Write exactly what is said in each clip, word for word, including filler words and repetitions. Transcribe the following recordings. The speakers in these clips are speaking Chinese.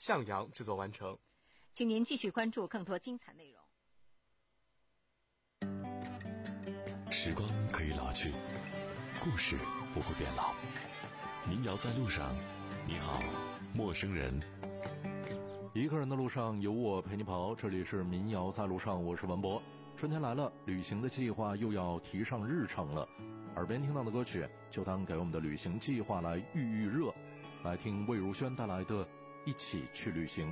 向阳制作完成。 请您继续关注更多精彩内容。 时光可以老去，故事不会变老。民谣在路上，你好，陌生人。 一个人的路上有我陪你跑，这里是民谣在路上，我是文博。春天来了，旅行的计划又要提上日程了。耳边听到的歌曲就当给我们的旅行计划来预预热。来听魏如萱带来的《一起去旅行》。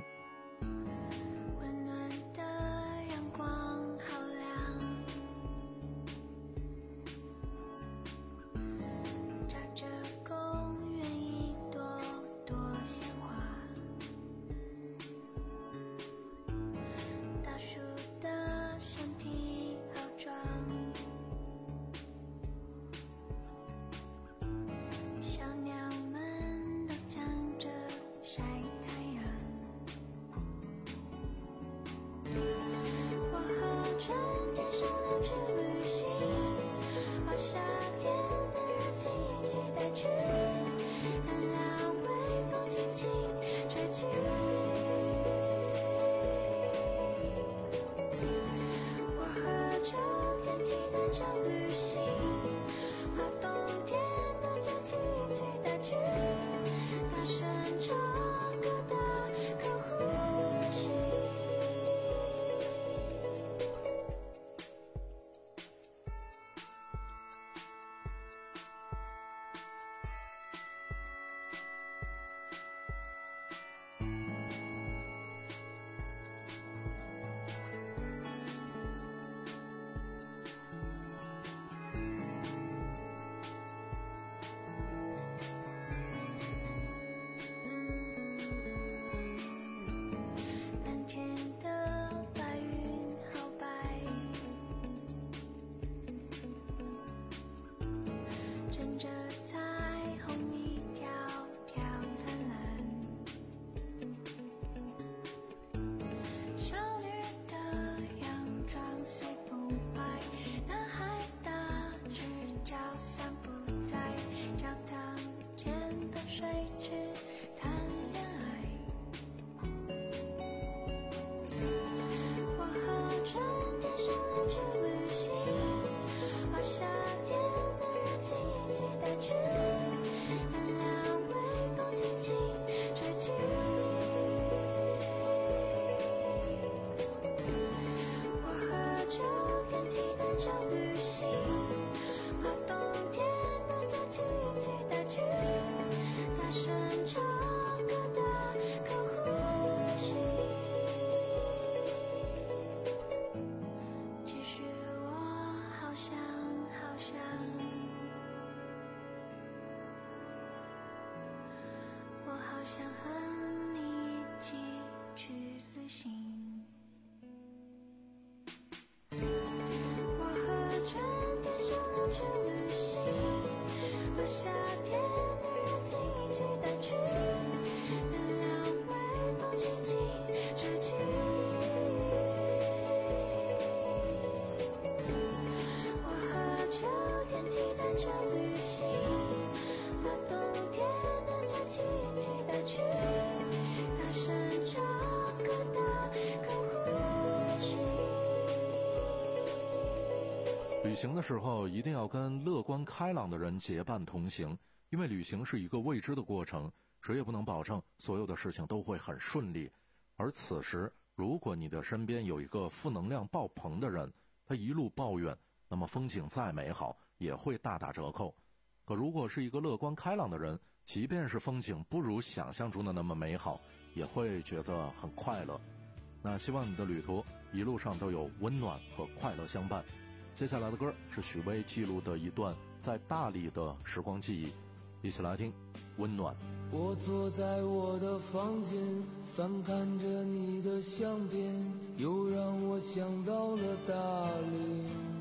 旅行的时候一定要跟乐观开朗的人结伴同行，因为旅行是一个未知的过程，谁也不能保证所有的事情都会很顺利。而此时如果你的身边有一个负能量爆棚的人，他一路抱怨，那么风景再美好也会大打折扣。可如果是一个乐观开朗的人，即便是风景不如想象中的那么美好，也会觉得很快乐。那希望你的旅途一路上都有温暖和快乐相伴。接下来的歌是许巍记录的一段在大理的时光记忆，一起来听温暖。 我坐在我的房间，翻看着你的相片，又让我想到了大理。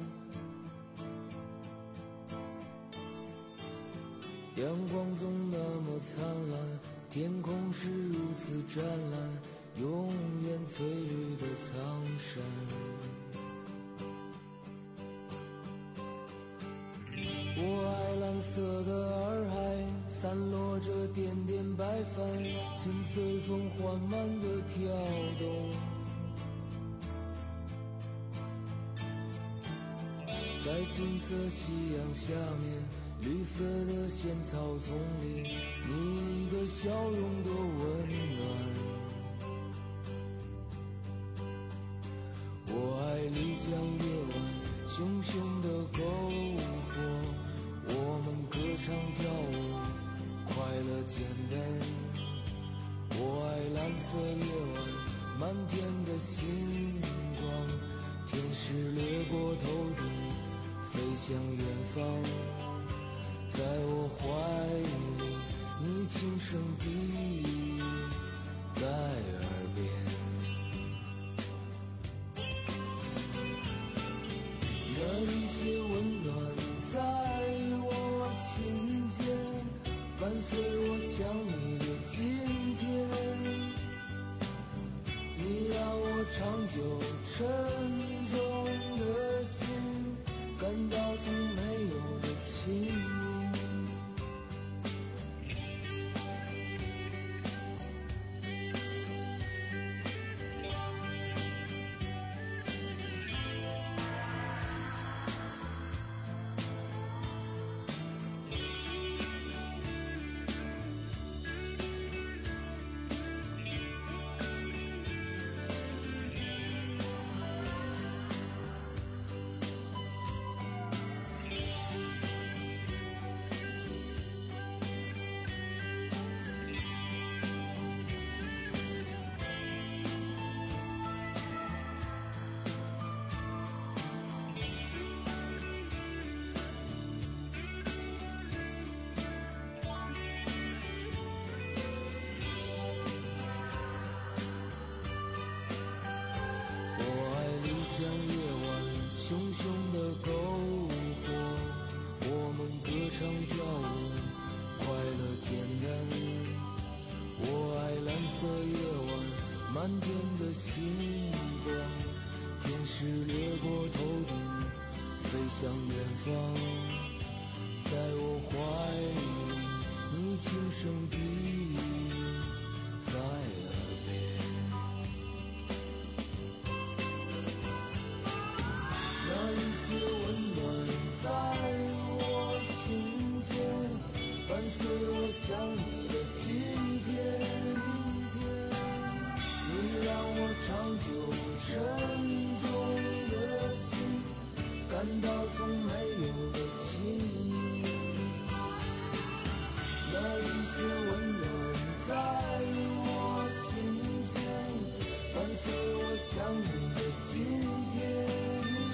阳光总那么灿烂，天空是如此湛蓝，永远翠绿的苍山。我爱蓝色的洱海，散落着点点白帆，心随风缓慢地跳动。在金色夕阳下面，绿色的仙草丛里，你的笑容多温暖。我爱丽江夜晚熊熊的篝火，我们歌唱跳舞，快乐简单。我爱蓝色夜晚满天的星光，天使掠过头顶，飞向远方。在我怀里，你轻声低语在耳边。那一些温暖在我心间，伴随我想你的今天。你让我长久沉重的心感到从没有的亲密。像夜晚熊熊的篝火，我们歌唱跳舞，快乐简单。我爱蓝色夜晚满天的星光，天使掠过头顶，飞向远方。在我怀里，你轻声低语在耳边。那一些温暖在我心间，伴随我想你的今天。你让我长久沉重的心感到从没有的亲密。那一些温暖在我心间，伴随我想你的今天。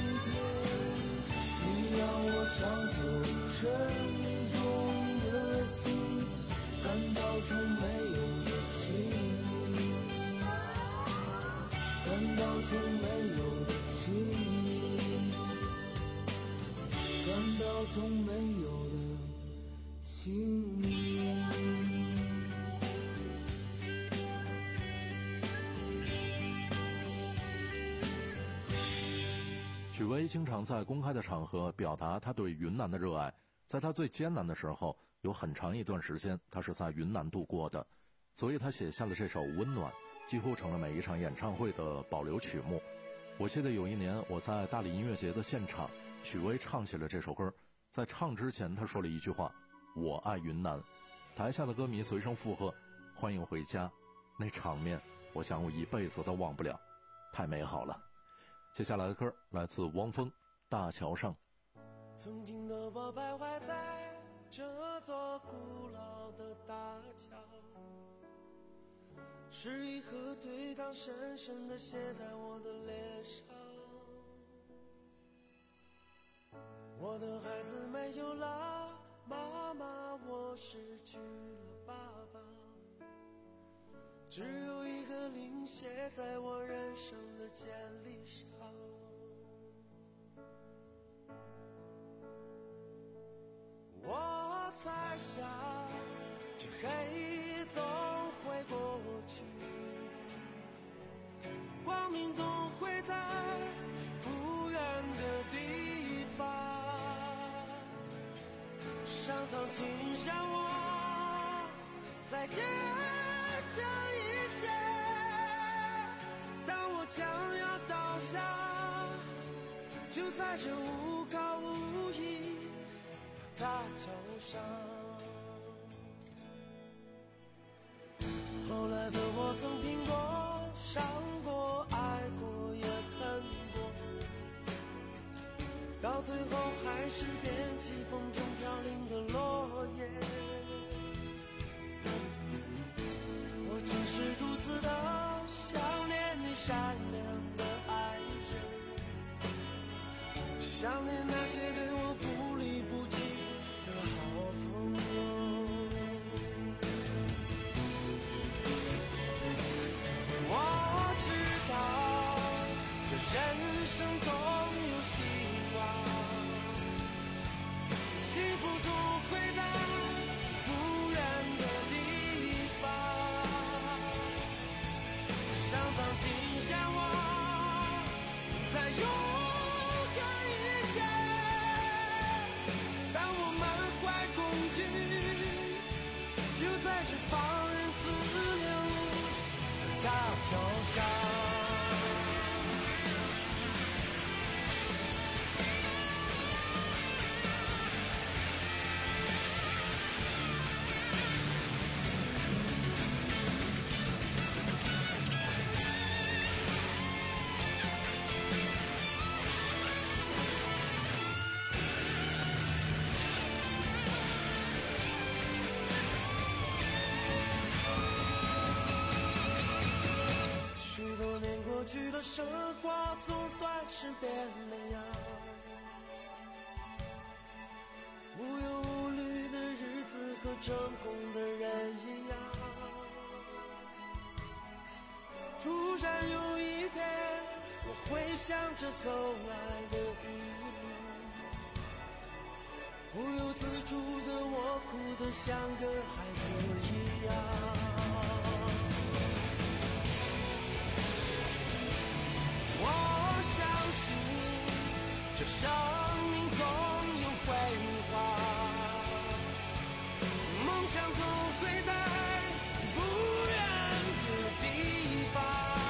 让我长久沉重的心感到从没有的亲密，感到从没有的亲密，感到从没有的亲密。 许巍经常在公开的场合表达他对云南的热爱，在他最艰难的时候，有很长一段时间他是在云南度过的，所以他写下了这首《温暖》，几乎成了每一场演唱会的保留曲目。我记得有一年我在大理音乐节的现场，许巍唱起了这首歌，在唱之前他说了一句话：我爱云南。台下的歌迷随声附和：欢迎回家。那场面我想我一辈子都忘不了，太美好了。接下来的歌来自汪峰，《大桥上》。 曾经的我徘徊在这座古老的大桥，是一颗对糖深深地写在我的脸上。我的孩子没有了妈妈，我失去了爸爸，只有一个零写在我人生的简历上。我猜想这黑总会过去，光明总会在不远的地方。上苍请向我再坚强一些。当我将要倒下，就在这无高无依的大桥上。后来的我曾拼过、伤过、爱过也恨过，到最后还是变起风中飘零的落叶。我只是如此的想念你善良的爱人，想念那些对我不离不弃的好朋友。我知道这人生总有希望，幸福总会在不远的地方。上苍请向我再勇敢一些，当我满怀恐惧，就在这放任自流的大桥上。过去的生活总算是变了样，无忧无虑的日子和成功的人一样。突然有一天，我回想着走来的一路，不由自主的我哭得像个孩子一样。我相信这生命总有辉煌，梦想总会在不远的地方。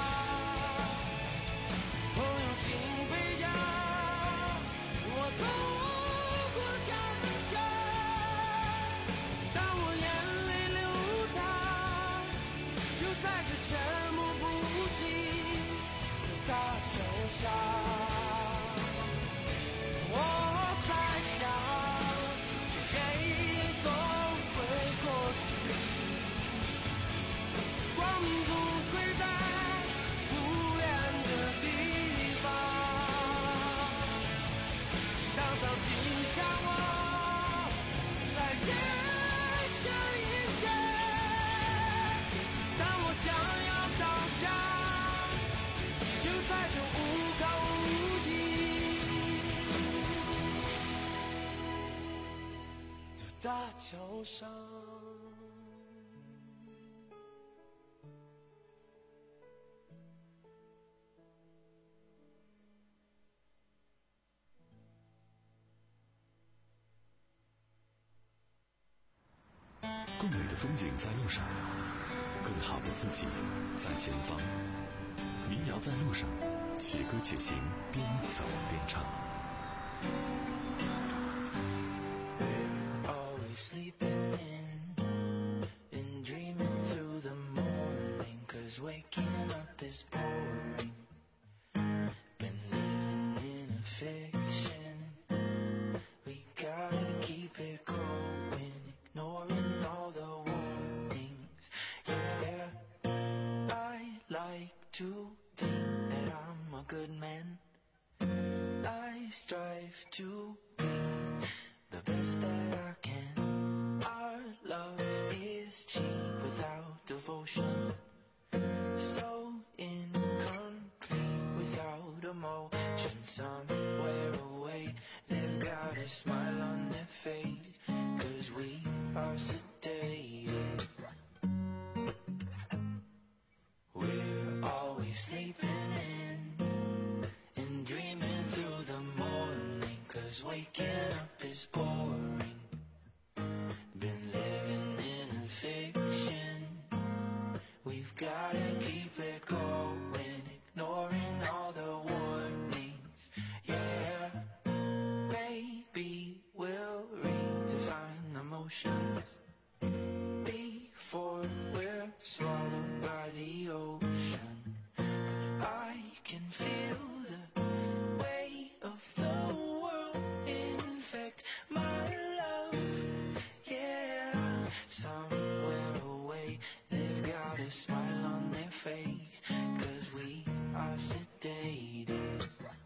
朋友请回家，我走过坎坷，当我眼泪流淌，就在这沉默不羁大桥上，我在想，这黑夜总会过去，光明总会在不远的地方。上苍请向我再坚强一些，当我将要倒下，就在这无高无依的大桥上。 更美的风景在路上，更好的自己在前方。民谣在路上，且歌且行，边走边唱。 We're always sleeping in and dreaming through the morning, 'cause waking up is boring. Been living in a fiction, we gotta keep it going, ignoring all the warnings. Yeah, I like to think that I'm a good man. I strive to be the best that I can. Our love is cheap without devotion, so incomplete without emotion. Somewhere away they've got a smile on their face, 'cause we are sedated. We're always sleeping in and dreaming through the morning, 'cause waking up is boring. Been living in a fiction, keep it going, ignoring all the warnings. Yeah, maybe we'll redefine the motions before we're swallowed by the ocean. But I can feel the weight of the world infect my love. Yeah, somewhere away they've got a smile on their face, 'cause we are sedated.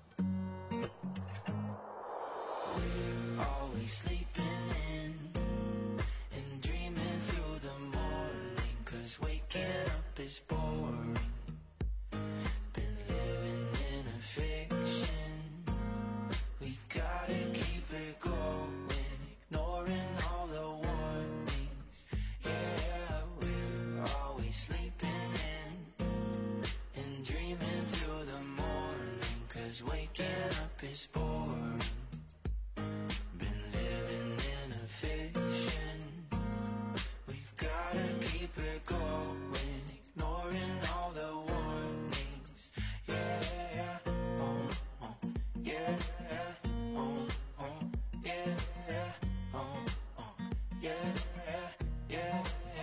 We're always sleeping in and dreaming through the morning, 'cause waking up is boring. Been living in a fiction. We gotta keep it going, ignoring all the warnings. Yeah, we're always sleeping in and dreaming through the morning, 'cause waking up is boring. Been living in a fiction. We've gotta keep it going, ignoring all the warnings. Yeah, oh, oh, yeah, oh, oh, yeah, oh, oh, yeah, yeah,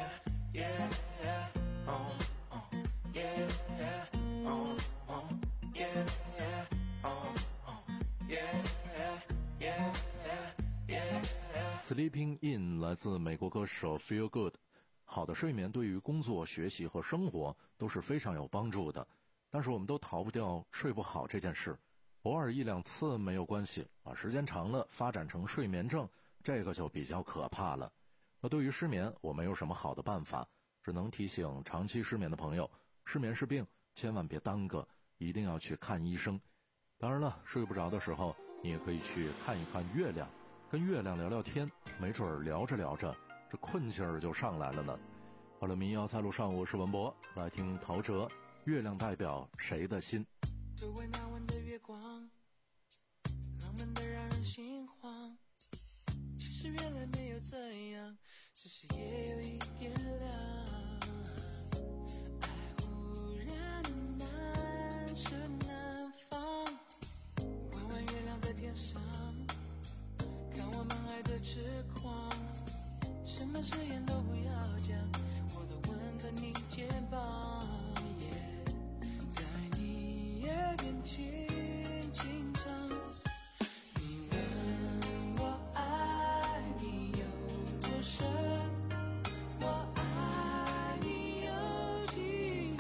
yeah, oh, oh, yeah, oh, oh, yeah, oh, oh, yeah, yeah, yeah, yeah. Sleeping In 来自美国歌手 Feel Good。好的睡眠对于工作、学习和生活都是非常有帮助的，但是我们都逃不掉睡不好这件事。偶尔一两次没有关系啊，时间长了发展成睡眠症，这个就比较可怕了。那对于失眠，我没有什么好的办法，只能提醒长期失眠的朋友，失眠是病，千万别耽搁，一定要去看医生。当然了，睡不着的时候，你也可以去看一看月亮，跟月亮聊聊天，没准儿聊着聊着，这困劲儿就上来了呢。好了，民谣在路上，我是文博，来听陶喆《月亮代表谁的心》。 周围那晚的月光，浪漫的让人心慌。其实原来没有这样，只是夜有一点亮。爱忽然难舍难放，弯弯月亮在天上，看我们爱的痴狂。什么誓言都不要讲，我都吻在你肩膀。在你耳边轻轻唱，你问我爱你有多深，我爱你有几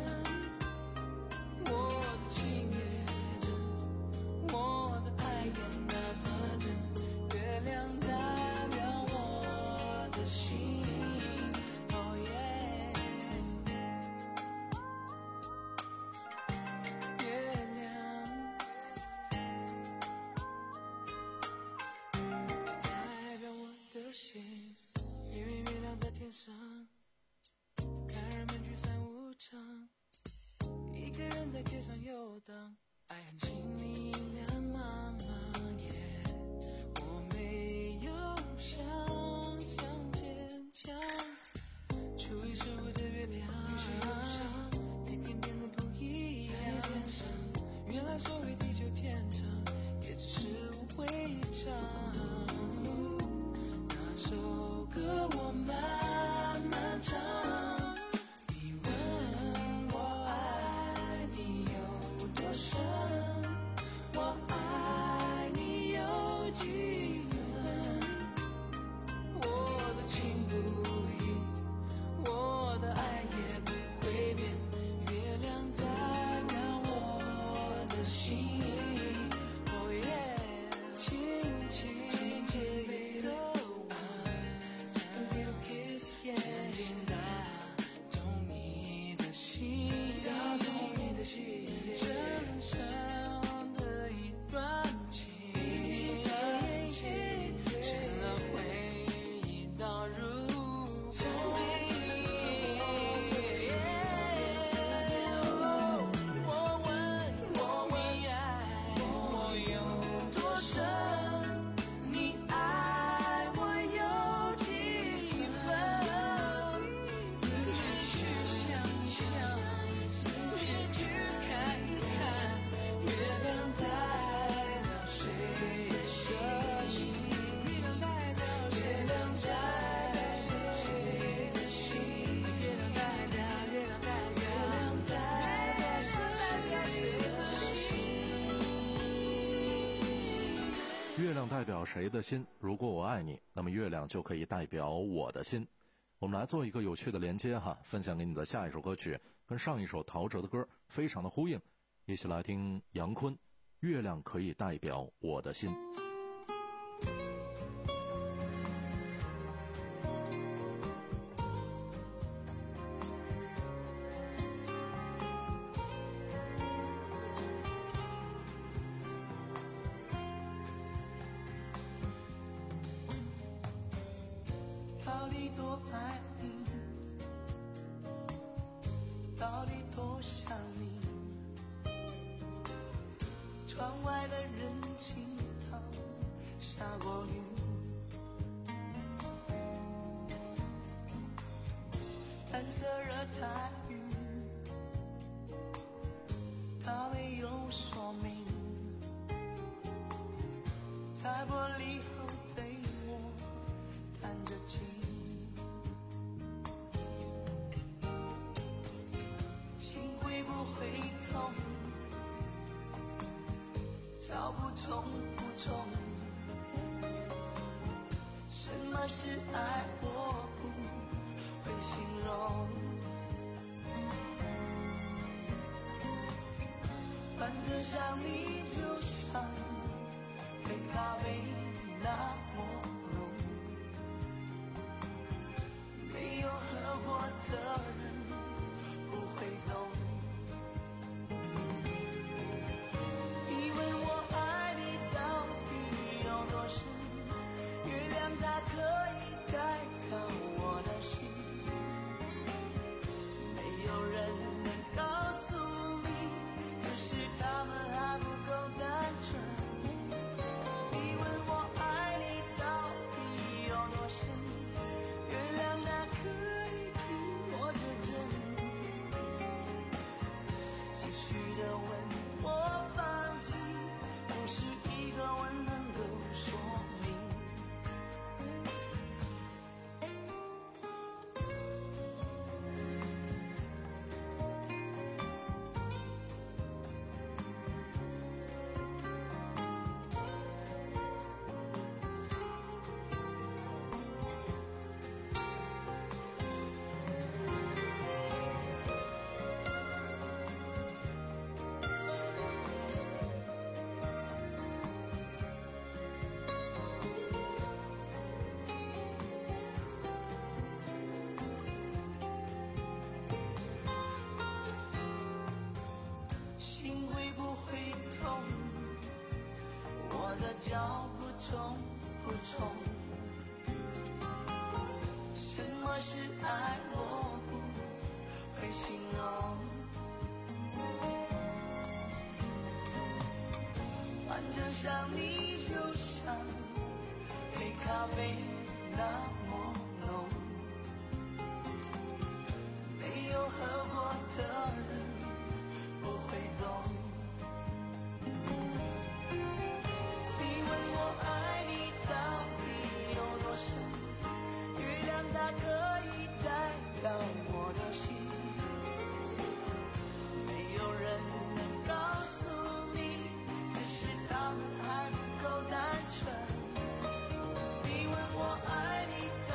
分，我的情也真，我的爱也那么真，月亮代表我的心。Oh yeah， 月亮代表我的心，因为月亮在天上，看人们聚散无常，一个人在街上游荡，爱恨心里两茫茫。Yeah， 我没有想象坚强，初一十五的月亮，天天变得不一样。原来所谓地久天长，也只是无谓一场。那首歌我慢慢唱，你问我爱你有多深，我爱你有几分，我的情不移，我的爱也不会变，月亮代表我的心。Oh yeah， 轻轻轻轻被逗玩 ，Just a little kiss， yeah， 渐渐打动你的心，打动你的心，真诚的一段情，成了回忆倒入曾经。我问我问爱亮代表谁的心？如果我爱你，那么月亮就可以代表我的心。我们来做一个有趣的连接哈，分享给你的下一首歌曲跟上一首陶喆的歌非常的呼应，一起来听杨坤《月亮可以代表我的心》。 到底多爱你，到底多想你，窗外的人行道下过雨，蓝色热带雨，它没有说明，在玻璃后对我弹着琴，心会不会痛？找不从不从，什么是爱我不会形容，反正想你就像黑咖啡那么浓，没有喝过的人不会懂。你问我爱你到底有多深，月亮它可以代表我的心，没有人能告诉你，只是他们还不够单纯。你问我爱你到底有多深，月亮它可以替我作证，继续的问我放弃，不是一个吻能够说明。心会不会痛？我的脚步重不重？什么是爱我不会形容，反正想你就像黑咖啡那么浓，没有喝过的人不会懂。你问我爱你到底有多深，月亮它可以代表我的心，没有人能告诉你，只是他们还不够单纯。你问我爱你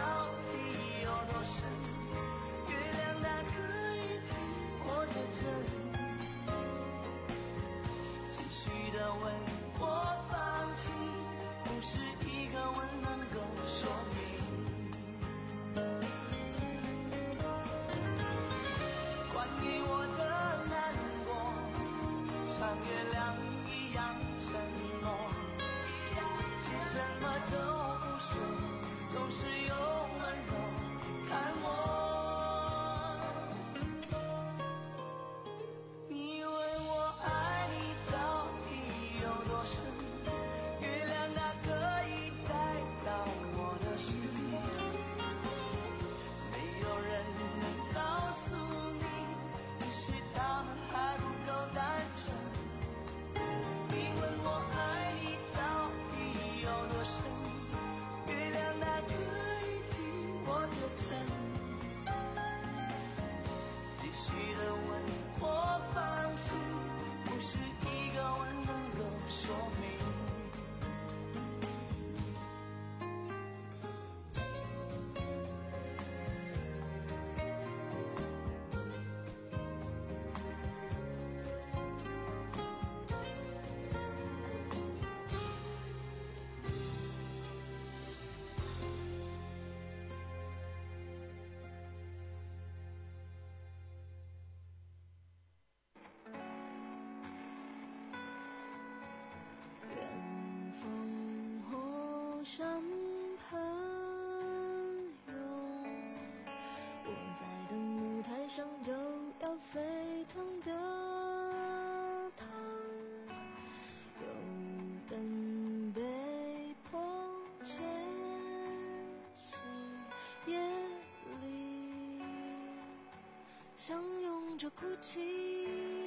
山朋友，我在等舞台上就要沸腾的汤，有人被迫迁徙夜里，相拥着哭泣，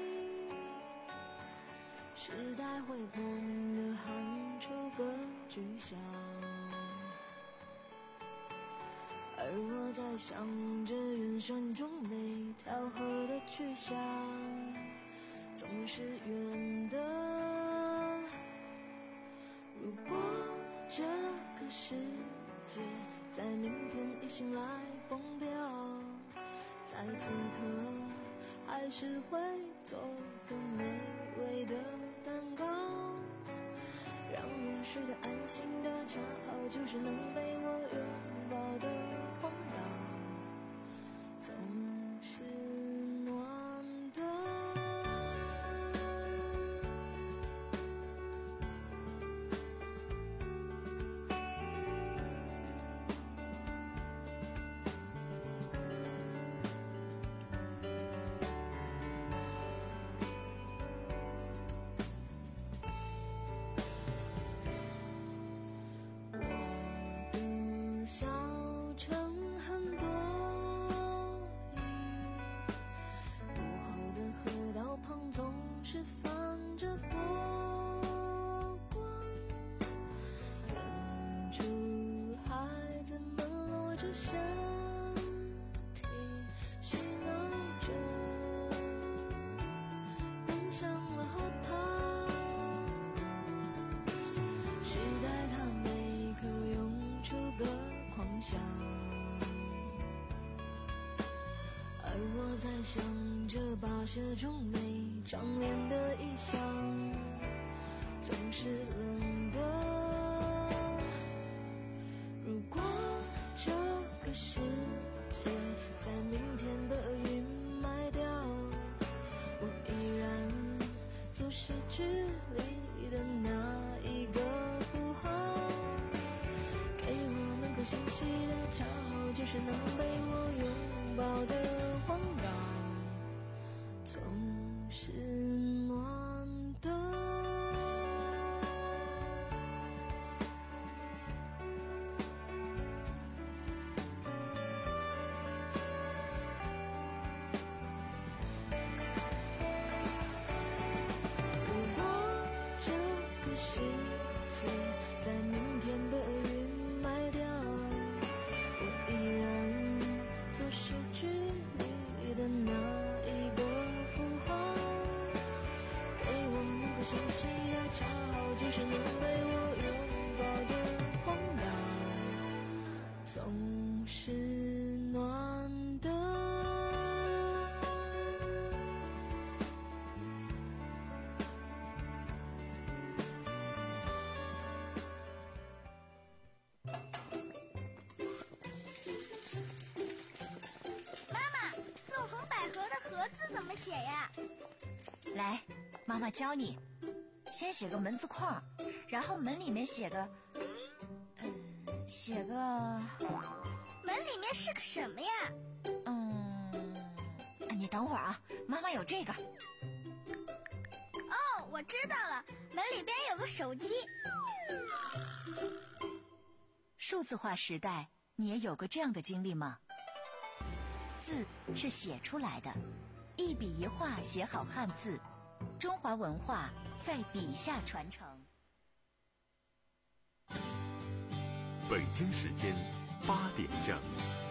时代会莫名的喊出歌剧响，而我在想着远山中那条河的去向，总是远的。如果这个世界在明天一醒来崩掉，在此刻还是会做个美味的蛋糕，让我睡得安心的恰好就是能被我拥抱的荒岛，总是暖的。小城很多雨，午后的河道旁总是放着波光，远处孩子们裸着身体嬉闹着，奔向了荷塘，时代它每刻涌出个狂想，而我在想着跋涉中那张脸的异象，总是冷的。如果这个世界在明天被云埋掉，我依然做诗句里的那一个符号，给我能够欣喜的恰好就是能被我拥抱的荒岛，总是暖的。如果这个世界在明天被云埋掉，我依然做诗句里的那一个符号，给我能够欣喜的恰好就是能被我拥抱的荒岛，总是暖的。 纵横捭阖的阖字怎么写呀？ 来，妈妈教你。先写个门字框，然后门里面写个，嗯，写个…… 门里面是个什么呀？ 嗯，你等会儿啊，妈妈有这个。 哦，我知道了，门里边有个手机。 数字化时代，你也有过这样的经历吗？字是写出来的，一笔一画写好汉字，中华文化在笔下传承。 北京时间八点整。